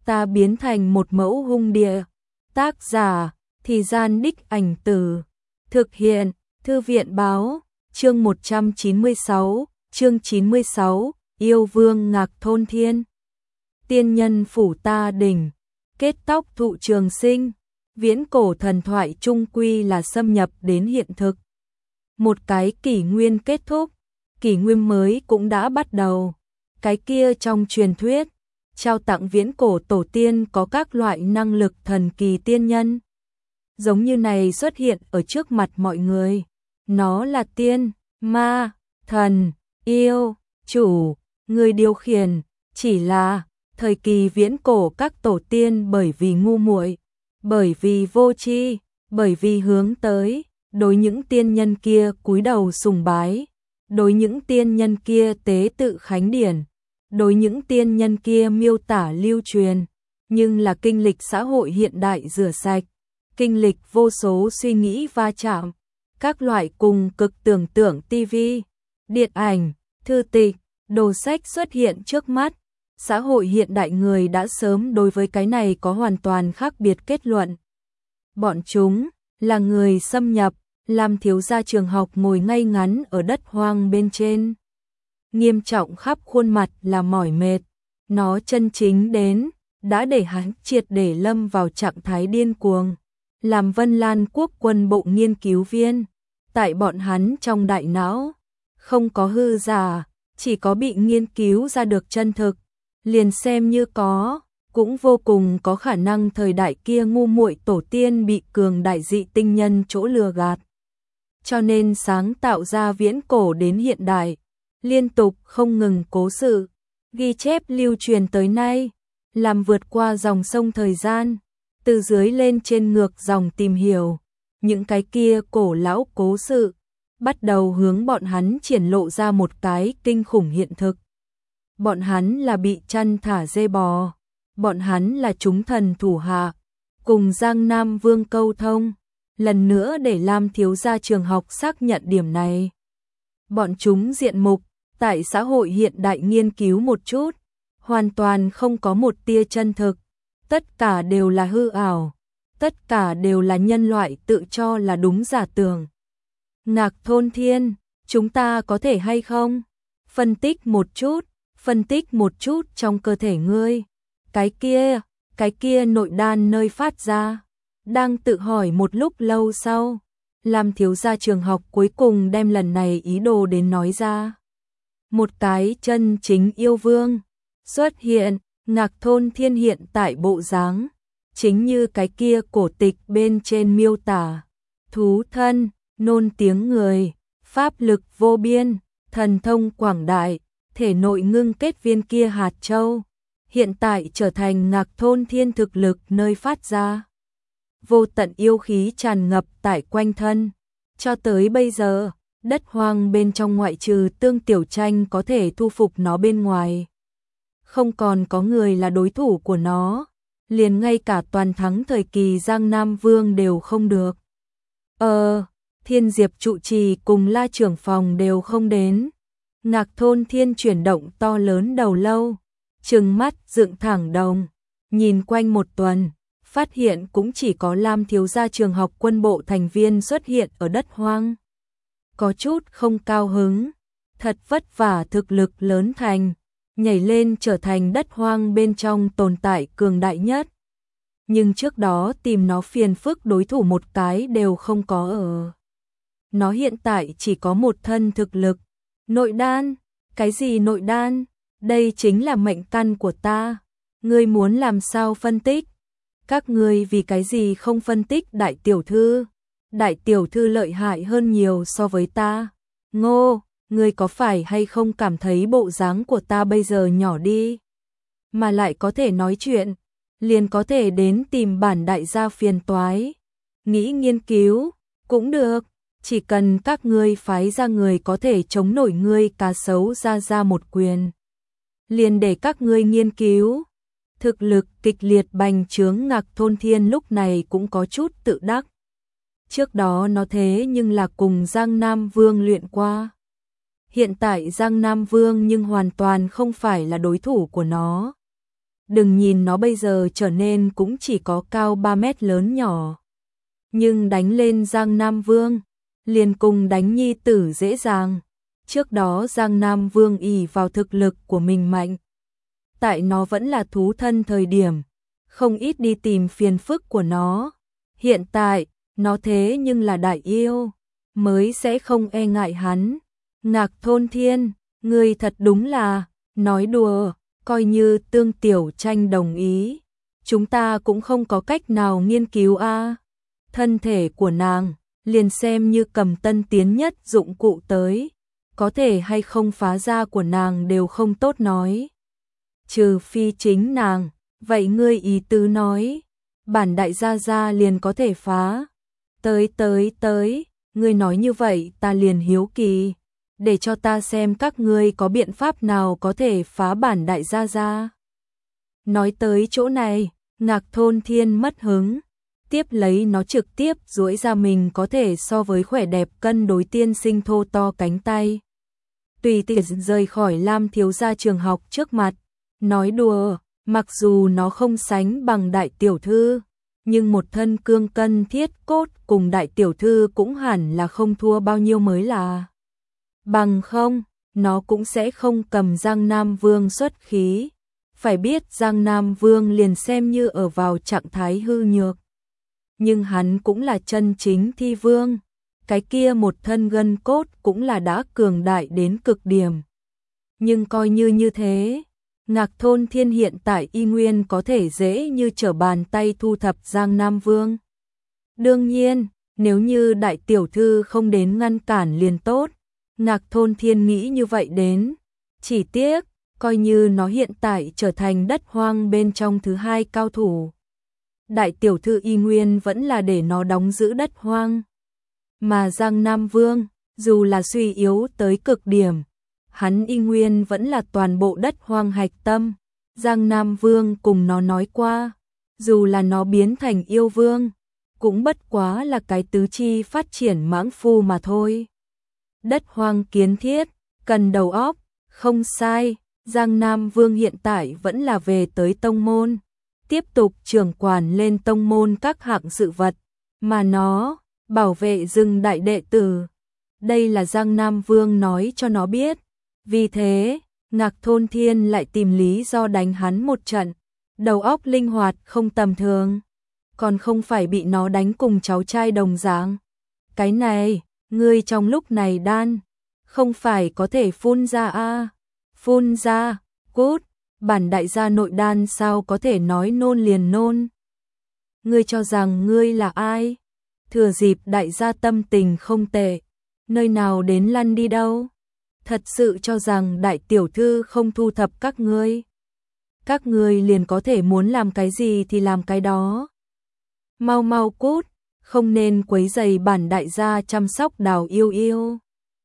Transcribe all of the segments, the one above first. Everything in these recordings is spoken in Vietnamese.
ta biến thành một mẫu hung địa. Tác giả, Thì Gian Đích Ảnh Từ. Thực hiện, Thư viện báo, chương 196, chương 96, yêu vương Ngạc Thôn Thiên. Tiên nhân phủ ta đỉnh, kết tóc thụ trường sinh, viễn cổ thần thoại trung quy là xâm nhập đến hiện thực. Một cái kỷ nguyên kết thúc, kỷ nguyên mới cũng đã bắt đầu. Cái kia trong truyền thuyết, trao tặng viễn cổ tổ tiên có các loại năng lực thần kỳ tiên nhân. Giống như này xuất hiện ở trước mặt mọi người. Nó là tiên, ma, thần, yêu, chủ, người điều khiển, chỉ là thời kỳ viễn cổ các tổ tiên bởi vì ngu muội, bởi vì vô tri, bởi vì hướng tới, đối những tiên nhân kia cúi đầu sùng bái, đối những tiên nhân kia tế tự khánh điển, đối những tiên nhân kia miêu tả lưu truyền, nhưng là kinh lịch xã hội hiện đại rửa sạch, kinh lịch vô số suy nghĩ va chạm, các loại cùng cực tưởng tượng tivi, điện ảnh, thư tịch, đồ sách xuất hiện trước mắt. Xã hội hiện đại người đã sớm đối với cái này có hoàn toàn khác biệt kết luận. Bọn chúng là người xâm nhập, làm thiếu gia trường học ngồi ngay ngắn ở đất hoang bên trên. Nghiêm trọng khắp khuôn mặt là mỏi mệt, nó chân chính đến, đã để hắn triệt để lâm vào trạng thái điên cuồng. Làm Vân Lan quốc quân bộ nghiên cứu viên, tại bọn hắn trong đại não, không có hư giả, chỉ có bị nghiên cứu ra được chân thực. Liền xem như có, cũng vô cùng có khả năng thời đại kia ngu muội tổ tiên bị cường đại dị tinh nhân chỗ lừa gạt. Cho nên sáng tạo ra viễn cổ đến hiện đại, liên tục không ngừng cố sự, ghi chép lưu truyền tới nay, làm vượt qua dòng sông thời gian, từ dưới lên trên ngược dòng tìm hiểu, những cái kia cổ lão cố sự, bắt đầu hướng bọn hắn triển lộ ra một cái kinh khủng hiện thực. Bọn hắn là bị chăn thả dê bò, bọn hắn là chúng thần thủ hạ, cùng Giang Nam Vương câu thông, lần nữa để Lam thiếu gia trường học xác nhận điểm này. Bọn chúng diện mục, tại xã hội hiện đại nghiên cứu một chút, hoàn toàn không có một tia chân thực, tất cả đều là hư ảo, tất cả đều là nhân loại tự cho là đúng giả tưởng. Ngạc Thôn Thiên, chúng ta có thể hay không? Phân tích một chút trong cơ thể ngươi. Cái kia nội đan nơi phát ra. Đang tự hỏi một lúc lâu sau, Lam thiếu gia trường học cuối cùng đem lần này ý đồ đến nói ra. Một cái chân chính yêu vương xuất hiện, Ngạc Thôn Thiên hiện tại bộ dáng, chính như cái kia cổ tịch bên trên miêu tả. Thú thân, nôn tiếng người, pháp lực vô biên, thần thông quảng đại, thể nội ngưng kết viên kia hạt châu, hiện tại trở thành Ngạc Thôn Thiên thực lực nơi phát ra. Vô tận yêu khí tràn ngập tại quanh thân. Cho tới bây giờ, đất hoang bên trong ngoại trừ Tương Tiểu Tranh có thể thu phục nó bên ngoài, không còn có người là đối thủ của nó, liền ngay cả toàn thắng thời kỳ Giang Nam Vương đều không được. Thiên Diệp trụ trì cùng La trưởng phòng đều không đến. Ngạc Thôn Thiên chuyển động to lớn đầu lâu, trừng mắt dựng thẳng đồng, nhìn quanh một tuần, phát hiện cũng chỉ có Lam thiếu gia trường học quân bộ thành viên xuất hiện ở đất hoang. Có chút không cao hứng, thật vất vả thực lực lớn thành, nhảy lên trở thành đất hoang bên trong tồn tại cường đại nhất. Nhưng trước đó tìm nó phiền phức đối thủ một cái đều không có ở. Nó hiện tại chỉ có một thân thực lực. Nội đan? Cái gì nội đan? Đây chính là mệnh căn của ta. Ngươi muốn làm sao phân tích? Các ngươi vì cái gì không phân tích đại tiểu thư? Đại tiểu thư lợi hại hơn nhiều so với ta. Ngô, ngươi có phải hay không cảm thấy bộ dáng của ta bây giờ nhỏ đi? Mà lại có thể nói chuyện, liền có thể đến tìm bản đại gia phiền toái. Nghĩ nghiên cứu, cũng được. Chỉ cần các ngươi phái ra người có thể chống nổi ngươi cá sấu ra một quyền, liền để các ngươi nghiên cứu. Thực lực kịch liệt bành trướng Ngạc Thôn Thiên lúc này cũng có chút tự đắc. Trước đó nó thế nhưng là cùng Giang Nam Vương luyện qua. Hiện tại Giang Nam Vương nhưng hoàn toàn không phải là đối thủ của nó. đừng nhìn nó bây giờ trở nên cũng chỉ có cao 3 mét lớn nhỏ. Nhưng đánh lên Giang Nam Vương, liền cùng đánh nhi tử dễ dàng. Trước đó Giang Nam Vương ỷ vào thực lực của mình mạnh. Tại nó vẫn là thú thân thời điểm, không ít đi tìm phiền phức của nó. Hiện tại, nó thế nhưng là đại yêu, mới sẽ không e ngại hắn. Ngạc Thôn Thiên, ngươi thật đúng là, nói đùa, coi như Tương Tiểu Tranh đồng ý. Chúng ta cũng không có cách nào nghiên cứu a. Thân thể của nàng, liền xem như cầm tân tiến nhất dụng cụ tới. Có thể hay không phá ra của nàng đều không tốt nói. Trừ phi chính nàng, vậy ngươi ý tứ nói, bản đại gia gia liền có thể phá. Tới, ngươi nói như vậy ta liền hiếu kỳ, để cho ta xem các ngươi có biện pháp nào có thể phá bản đại gia gia. Nói tới chỗ này, Ngạc Thôn Thiên mất hứng, tiếp lấy nó trực tiếp duỗi ra mình có thể so với khỏe đẹp cân đối tiên sinh thô to cánh tay. Tùy tiện rời khỏi Lam thiếu gia trường học trước mặt, nói đùa, mặc dù nó không sánh bằng đại tiểu thư, nhưng một thân cương cân thiết cốt cùng đại tiểu thư cũng hẳn là không thua bao nhiêu mới là. Bằng không, nó cũng sẽ không cầm Giang Nam Vương xuất khí. Phải biết Giang Nam Vương liền xem như ở vào trạng thái hư nhược. Nhưng hắn cũng là chân chính thi vương. Cái kia một thân gân cốt cũng là đã cường đại đến cực điểm. Nhưng coi như thế, Ngạc Thôn Thiên hiện tại y nguyên có thể dễ như trở bàn tay thu thập Giang Nam Vương. Đương nhiên, nếu như đại tiểu thư không đến ngăn cản liền tốt, Ngạc Thôn Thiên nghĩ như vậy đến. Chỉ tiếc, coi như nó hiện tại trở thành đất hoang bên trong thứ hai cao thủ. Đại tiểu thư y nguyên vẫn là để nó đóng giữ đất hoang. Mà Giang Nam Vương, dù là suy yếu tới cực điểm, hắn y nguyên vẫn là toàn bộ đất hoang hạch tâm. Giang Nam Vương cùng nó nói qua, dù là nó biến thành yêu vương, cũng bất quá là cái tứ chi phát triển mãng phu mà thôi. Đất hoang kiến thiết, cần đầu óc, không sai, Giang Nam Vương hiện tại vẫn là về tới tông môn, tiếp tục trưởng quản lên tông môn các hạng sự vật, mà nó bảo vệ rừng đại đệ tử. Đây là Giang Nam Vương nói cho nó biết. Vì thế, Ngạc Thôn Thiên lại tìm lý do đánh hắn một trận. Đầu óc linh hoạt không tầm thường, còn không phải bị nó đánh cùng cháu trai đồng dạng. Cái này, ngươi trong lúc này đan, không phải có thể phun ra a? Phun ra, cút, bản đại gia nội đan sao có thể nói nôn liền nôn. Ngươi cho rằng ngươi là ai? Thừa dịp đại gia tâm tình không tệ, nơi nào đến lăn đi đâu? Thật sự cho rằng đại tiểu thư không thu thập các ngươi. Các ngươi liền có thể muốn làm cái gì thì làm cái đó. Mau mau cút, không nên quấy rầy bản đại gia chăm sóc Đào Yêu Yêu.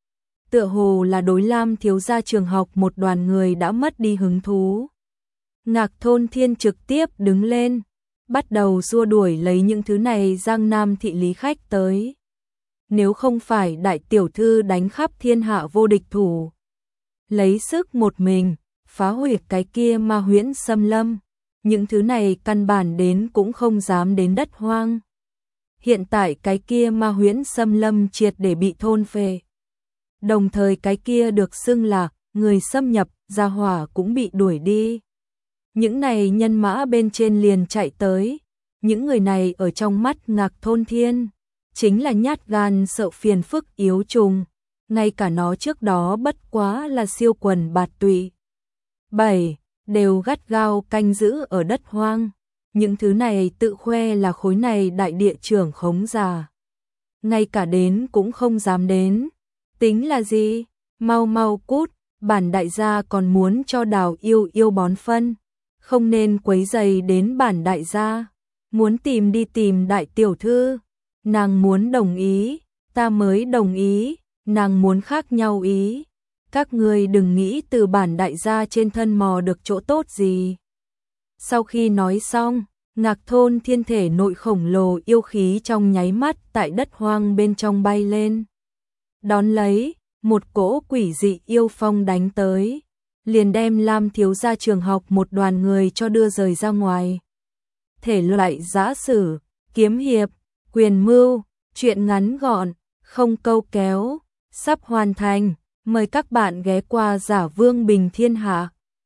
Tựa hồ là đối Lam thiếu gia trường học một đoàn người đã mất đi hứng thú. Ngạc Thôn Thiên trực tiếp đứng lên, bắt đầu xua đuổi lấy những thứ này Giang Nam thị lý khách tới. Nếu không phải đại tiểu thư đánh khắp thiên hạ vô địch thủ, lấy sức một mình, phá hủy cái kia ma huyễn xâm lâm, những thứ này căn bản đến cũng không dám đến đất hoang. Hiện tại cái kia ma huyễn xâm lâm triệt để bị thôn phệ. Đồng thời cái kia được xưng là người xâm nhập, gia hỏa cũng bị đuổi đi. Những này nhân mã bên trên liền chạy tới, những người này ở trong mắt Ngạc Thôn Thiên chính là nhát gan sợ phiền phức yếu trùng, ngay cả nó trước đó bất quá là siêu quần bạt tụy. 7. Đều gắt gao canh giữ ở đất hoang, những thứ này tự khoe là khối này đại địa trưởng khống già. Ngay cả đến cũng không dám đến, tính là gì, mau mau cút, bản đại gia còn muốn cho Đào Yêu Yêu bón phân, không nên quấy rầy đến bản đại gia, muốn tìm đi tìm đại tiểu thư. Nàng muốn đồng ý, ta mới đồng ý, nàng muốn khác nhau ý. Các ngươi đừng nghĩ từ bản đại gia trên thân mò được chỗ tốt gì. Sau khi nói xong, Ngạc Thôn Thiên thể nội khổng lồ yêu khí trong nháy mắt tại đất hoang bên trong bay lên. Đón lấy, một cỗ quỷ dị yêu phong đánh tới, liền đem Lam thiếu gia trường học một đoàn người cho đưa rời ra ngoài. Thể loại giã sử, kiếm hiệp, quyền mưu, truyện ngắn gọn, không câu kéo, sắp hoàn thành. Mời các bạn ghé qua Giả Vương Bình Thiên Hạ.